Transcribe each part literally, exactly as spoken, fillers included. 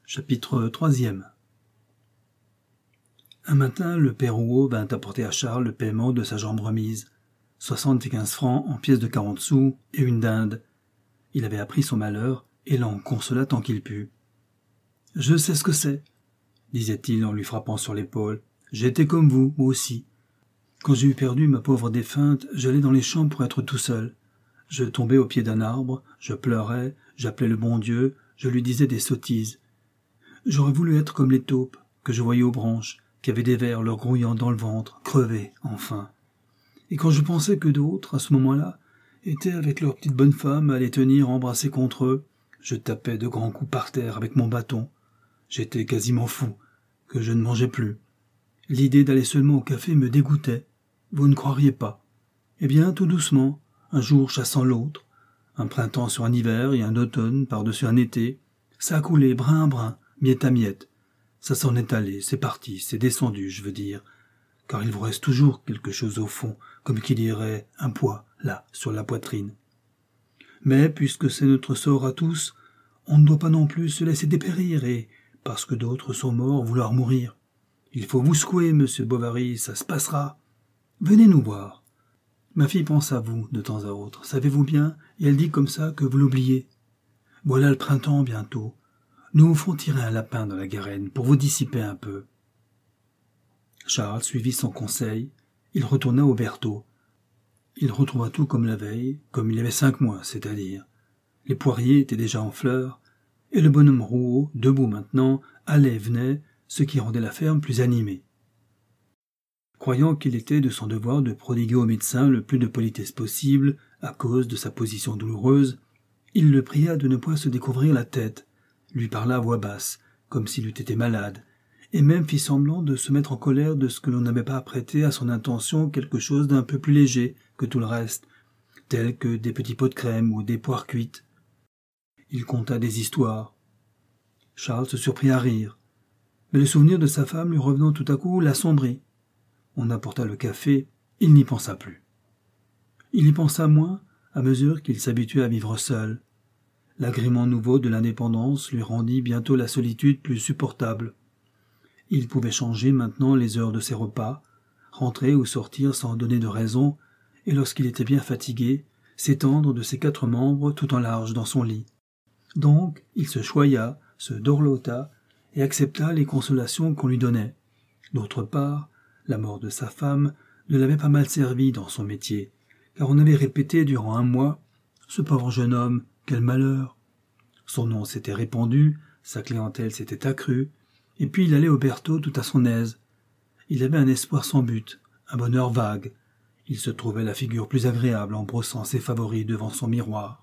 Chapitre troisième. Un matin, le père Rouault vint apporter à Charles le paiement de sa jambe remise, soixante-quinze francs en pièces de quarante sous et une dinde. Il avait appris son malheur et l'en consola tant qu'il put. « Je sais ce que c'est, » disait-il en lui frappant sur l'épaule. « J'ai été comme vous, moi aussi. Quand j'ai eu perdu ma pauvre défunte, j'allais dans les champs pour être tout seul. Je tombais au pied d'un arbre, je pleurais, j'appelais le bon Dieu, je lui disais des sottises. J'aurais voulu être comme les taupes que je voyais aux branches, qui avaient des vers leur grouillant dans le ventre, crevés, enfin. Et quand je pensais que d'autres, à ce moment-là, étaient avec leurs petites bonnes femmes à les tenir embrassées contre eux, je tapais de grands coups par terre avec mon bâton. J'étais quasiment fou, que je ne mangeais plus. L'idée d'aller seulement au café me dégoûtait. Vous ne croiriez pas. Eh bien, tout doucement, un jour chassant l'autre, un printemps sur un hiver et un automne par-dessus un été, ça a coulé brin à brin, miette à miette. Ça s'en est allé, c'est parti, c'est descendu, je veux dire, car il vous reste toujours quelque chose au fond, comme qui dirait un poids, là, sur la poitrine. Mais, puisque c'est notre sort à tous, on ne doit pas non plus se laisser dépérir, et, parce que d'autres sont morts, vouloir mourir. Il faut vous secouer, monsieur Bovary, ça se passera. Venez nous voir. Ma fille pense à vous, de temps à autre, savez-vous bien, et elle dit comme ça que vous l'oubliez. Voilà le printemps bientôt. Nous vous ferons tirer un lapin dans la garenne pour vous dissiper un peu. Charles suivit son conseil. Il retourna au Berthaud. Il retrouva tout comme la veille, comme il y avait cinq mois, c'est-à-dire. Les poiriers étaient déjà en fleurs, et le bonhomme Rouault, debout maintenant, allait et venait, ce qui rendait la ferme plus animée. Croyant qu'il était de son devoir de prodiguer au médecin le plus de politesse possible, à cause de sa position douloureuse, il le pria de ne point se découvrir la tête, lui parla à voix basse, comme s'il eût été malade, et même fit semblant de se mettre en colère de ce que l'on n'avait pas apprêté à son intention quelque chose d'un peu plus léger que tout le reste, tel que des petits pots de crème ou des poires cuites. Il conta des histoires. Charles se surprit à rire, mais le souvenir de sa femme lui revenant tout à coup l'assombrit. On apporta le café, il n'y pensa plus. Il y pensa moins à mesure qu'il s'habituait à vivre seul. L'agrément nouveau de l'indépendance lui rendit bientôt la solitude plus supportable. Il pouvait changer maintenant les heures de ses repas, rentrer ou sortir sans donner de raison, et lorsqu'il était bien fatigué, s'étendre de ses quatre membres tout en large dans son lit. Donc, il se choya, se dorlota, et accepta les consolations qu'on lui donnait. D'autre part, la mort de sa femme ne l'avait pas mal servi dans son métier, car on avait répété durant un mois « Ce pauvre jeune homme, quel malheur !» Son nom s'était répandu, sa clientèle s'était accrue, et puis il allait au Berthaud tout à son aise. Il avait un espoir sans but, un bonheur vague. Il se trouvait la figure plus agréable en brossant ses favoris devant son miroir.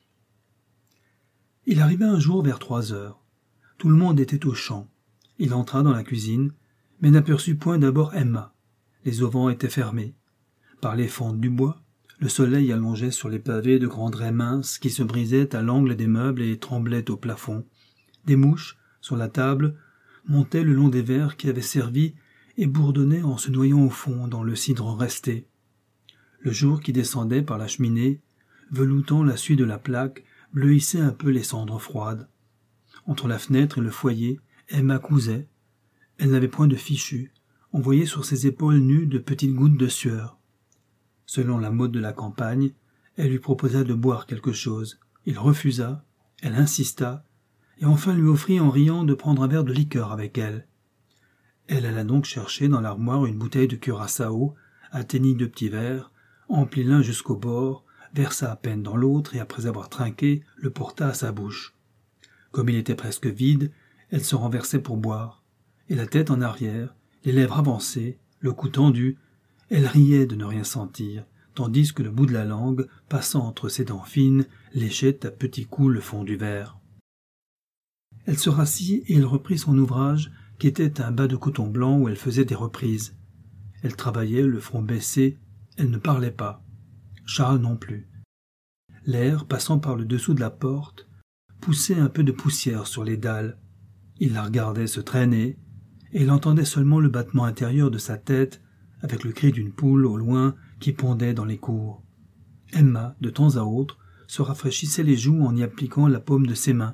Il arriva un jour vers trois heures. Tout le monde était aux champs. Il entra dans la cuisine, mais n'aperçut point d'abord Emma. Les auvents étaient fermés. Par les fentes du bois, le soleil allongeait sur les pavés de grands drps minces qui se brisaient à l'angle des meubles et tremblaient au plafond. Des mouches, sur la table, montaient le long des verres qui avaient servi et bourdonnaient en se noyant au fond dans le cidre resté. Le jour qui descendait par la cheminée, veloutant la suie de la plaque, bleuissait un peu les cendres froides. Entre la fenêtre et le foyer, Emma cousait. Elle n'avait point de fichu. On voyait sur ses épaules nues de petites gouttes de sueur. Selon la mode de la campagne, elle lui proposa de boire quelque chose. Il refusa, elle insista, et enfin lui offrit en riant de prendre un verre de liqueur avec elle. Elle alla donc chercher dans l'armoire une bouteille de curaçao, atteignit deux petits verres, emplit l'un jusqu'au bord, versa à peine dans l'autre et après avoir trinqué, le porta à sa bouche. Comme il était presque vide, elle se renversait pour boire, et la tête en arrière, les lèvres avancées, le cou tendu, elle riait de ne rien sentir, tandis que le bout de la langue, passant entre ses dents fines, léchait à petits coups le fond du verre. Elle se rassit et il reprit son ouvrage, qui était un bas de coton blanc où elle faisait des reprises. Elle travaillait, le front baissé, elle ne parlait pas. Charles non plus. L'air, passant par le dessous de la porte, poussait un peu de poussière sur les dalles. Il la regardait se traîner, et il entendait seulement le battement intérieur de sa tête, avec le cri d'une poule au loin qui pondait dans les cours. Emma, de temps à autre, se rafraîchissait les joues en y appliquant la paume de ses mains,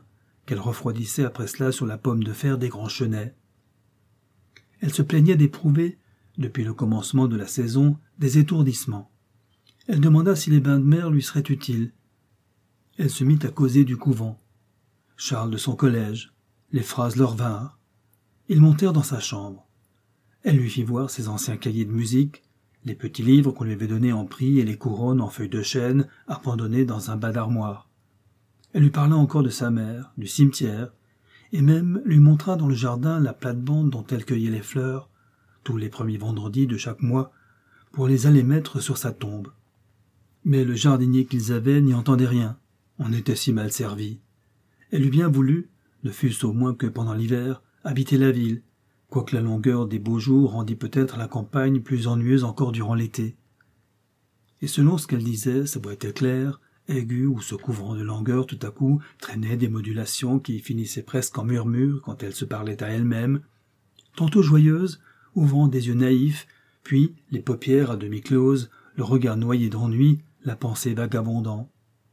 qu'elle refroidissait après cela sur la pomme de fer des grands chenets. Elle se plaignait d'éprouver, depuis le commencement de la saison, des étourdissements. Elle demanda si les bains de mer lui seraient utiles. Elle se mit à causer du couvent. Charles de son collège, les phrases leur vinrent. Ils montèrent dans sa chambre. Elle lui fit voir ses anciens cahiers de musique, les petits livres qu'on lui avait donnés en prix et les couronnes en feuilles de chêne abandonnées dans un bas d'armoire. Elle lui parla encore de sa mère, du cimetière, et même lui montra dans le jardin la plate-bande dont elle cueillait les fleurs, tous les premiers vendredis de chaque mois, pour les aller mettre sur sa tombe. Mais le jardinier qu'ils avaient n'y entendait rien, on était si mal servi. Elle eût bien voulu, ne fût-ce au moins que pendant l'hiver, habiter la ville, quoique la longueur des beaux jours rendît peut-être la campagne plus ennuyeuse encore durant l'été. Et selon ce qu'elle disait, sa voix était claire, aiguë ou se couvrant de langueur tout à coup, traînait des modulations qui finissaient presque en murmures quand elle se parlait à elle-même, tantôt joyeuse, ouvrant des yeux naïfs, puis, les paupières à demi closes, le regard noyé d'ennui, la pensée vagabondant.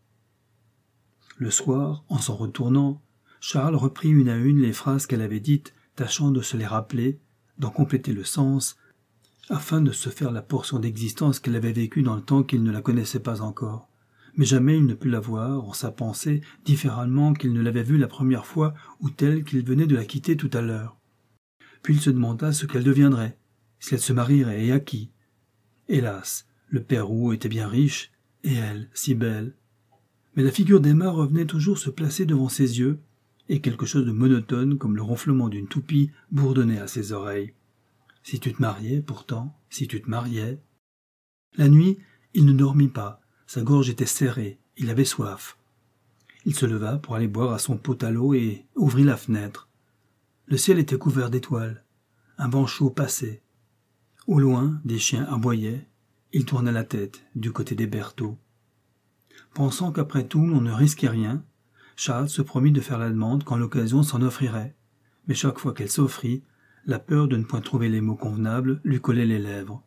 Le soir, en s'en retournant, Charles reprit une à une les phrases qu'elle avait dites, tâchant de se les rappeler, d'en compléter le sens, afin de se faire la portion d'existence qu'elle avait vécue dans le temps qu'il ne la connaissait pas encore. Mais jamais il ne put la voir, en sa pensée, différemment qu'il ne l'avait vue la première fois ou telle qu'il venait de la quitter tout à l'heure. Puis il se demanda ce qu'elle deviendrait, si elle se marierait et à qui. Hélas, le père Rouault était bien riche, et elle, si belle. Mais la figure d'Emma revenait toujours se placer devant ses yeux, et quelque chose de monotone comme le ronflement d'une toupie bourdonnait à ses oreilles. Si tu te mariais, pourtant, si tu te mariais. La nuit, il ne dormit pas, sa gorge était serrée, il avait soif. Il se leva pour aller boire à son pot à l'eau et ouvrit la fenêtre. Le ciel était couvert d'étoiles, un vent chaud passait. Au loin, des chiens aboyaient, il tourna la tête du côté des Bertaux. Pensant qu'après tout, on ne risquait rien, Charles se promit de faire la demande quand l'occasion s'en offrirait, mais chaque fois qu'elle s'offrit, la peur de ne point trouver les mots convenables lui collait les lèvres.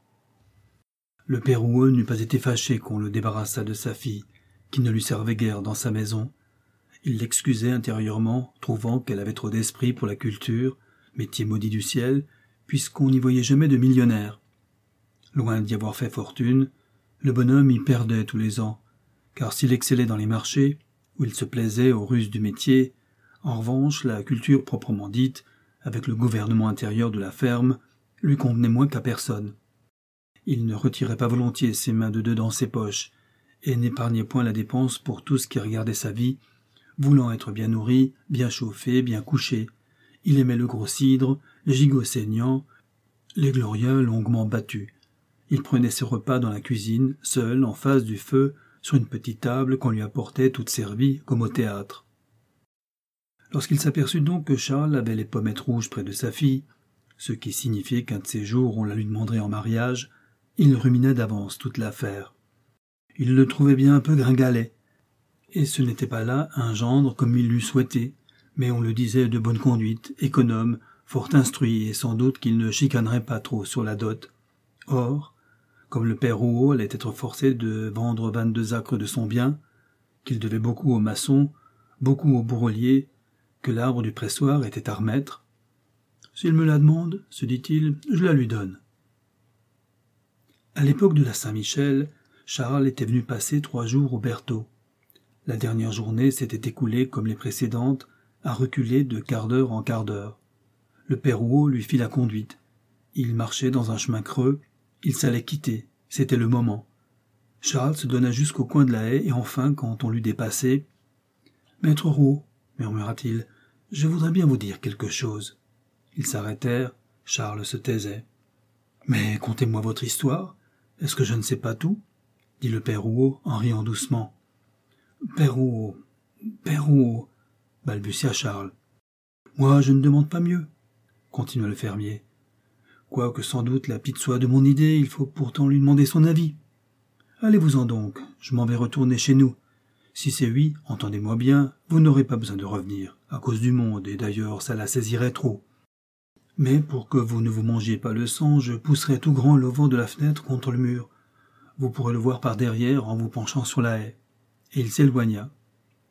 Le père Rouault n'eût pas été fâché qu'on le débarrassât de sa fille, qui ne lui servait guère dans sa maison. Il l'excusait intérieurement, trouvant qu'elle avait trop d'esprit pour la culture, métier maudit du ciel, puisqu'on n'y voyait jamais de millionnaire. Loin d'y avoir fait fortune, le bonhomme y perdait tous les ans, car s'il excellait dans les marchés, où il se plaisait aux ruses du métier, en revanche, la culture proprement dite, avec le gouvernement intérieur de la ferme, lui convenait moins qu'à personne. Il ne retirait pas volontiers ses mains de dedans ses poches, et n'épargnait point la dépense pour tout ce qui regardait sa vie, voulant être bien nourri, bien chauffé, bien couché. Il aimait le gros cidre, les gigots saignants, les glorieux longuement battus. Il prenait ses repas dans la cuisine, seul, en face du feu, sur une petite table qu'on lui apportait toute servie, comme au théâtre. Lorsqu'il s'aperçut donc que Charles avait les pommettes rouges près de sa fille, ce qui signifiait qu'un de ces jours on la lui demanderait en mariage, il rumina d'avance toute l'affaire. Il le trouvait bien un peu gringalet, et ce n'était pas là un gendre comme il l'eût souhaité, mais on le disait de bonne conduite, économe, fort instruit, et sans doute qu'il ne chicanerait pas trop sur la dot. Or, comme le père Rouault allait être forcé de vendre vingt-deux acres de son bien, qu'il devait beaucoup aux maçons, beaucoup aux bourreliers, que l'arbre du pressoir était à remettre, « S'il me la demande, se dit-il, je la lui donne. » À l'époque de la Saint-Michel, Charles était venu passer trois jours au Bertaux. La dernière journée s'était écoulée, comme les précédentes, à reculer de quart d'heure en quart d'heure. Le père Rouault lui fit la conduite. Il marchait dans un chemin creux, il s'allait quitter, c'était le moment. Charles se donna jusqu'au coin de la haie, et enfin, quand on l'eut dépassé, « Maître Rouault, murmura-t-il, je voudrais bien vous dire quelque chose. » Ils s'arrêtèrent, Charles se taisait. « Mais contez-moi votre histoire. Est-ce que je ne sais pas tout ?» dit le père Rouault en riant doucement. « Père Rouault, père Rouault, » balbutia Charles. « Moi, je ne demande pas mieux, » continua le fermier. « Quoique sans doute la pite soit de mon idée, il faut pourtant lui demander son avis. Allez-vous-en donc, je m'en vais retourner chez nous. Si c'est oui, entendez-moi bien, vous n'aurez pas besoin de revenir, à cause du monde, et d'ailleurs ça la saisirait trop. Mais pour que vous ne vous mangiez pas le sang, je pousserai tout grand l'auvent de la fenêtre contre le mur. Vous pourrez le voir par derrière en vous penchant sur la haie. » Et il s'éloigna.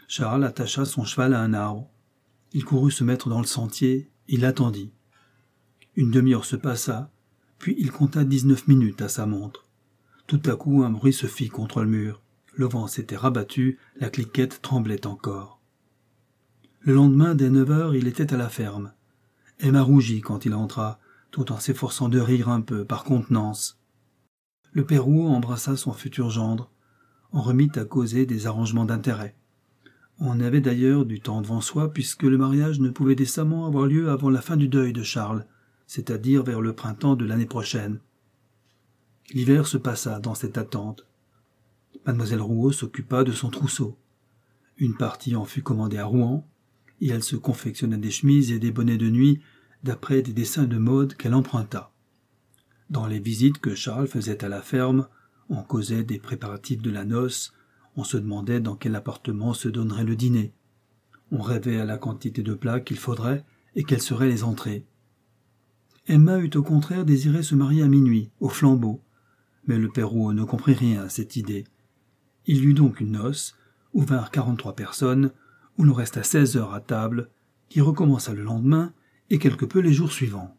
Charles attacha son cheval à un arbre. Il courut se mettre dans le sentier, il attendit. Une demi-heure se passa, puis il compta dix-neuf minutes à sa montre. Tout à coup, un bruit se fit contre le mur. Le vent s'était rabattu, la cliquette tremblait encore. Le lendemain, dès neuf heures, il était à la ferme. Emma rougit quand il entra, tout en s'efforçant de rire un peu, par contenance. Le père Rouault embrassa son futur gendre. On remit à causer des arrangements d'intérêt. On avait d'ailleurs du temps devant soi, puisque le mariage ne pouvait décemment avoir lieu avant la fin du deuil de Charles, c'est-à-dire vers le printemps de l'année prochaine. L'hiver se passa dans cette attente. Mademoiselle Rouault s'occupa de son trousseau. Une partie en fut commandée à Rouen, et elle se confectionna des chemises et des bonnets de nuit d'après des dessins de mode qu'elle emprunta. Dans les visites que Charles faisait à la ferme, on causait des préparatifs de la noce, on se demandait dans quel appartement se donnerait le dîner. On rêvait à la quantité de plats qu'il faudrait et quelles seraient les entrées. Emma eut au contraire désiré se marier à minuit, au flambeau, mais le père Rouault ne comprit rien à cette idée. Il y eut donc une noce, où vinrent quarante-trois personnes, où l'on resta seize heures à table, qui recommença le lendemain et quelque peu les jours suivants.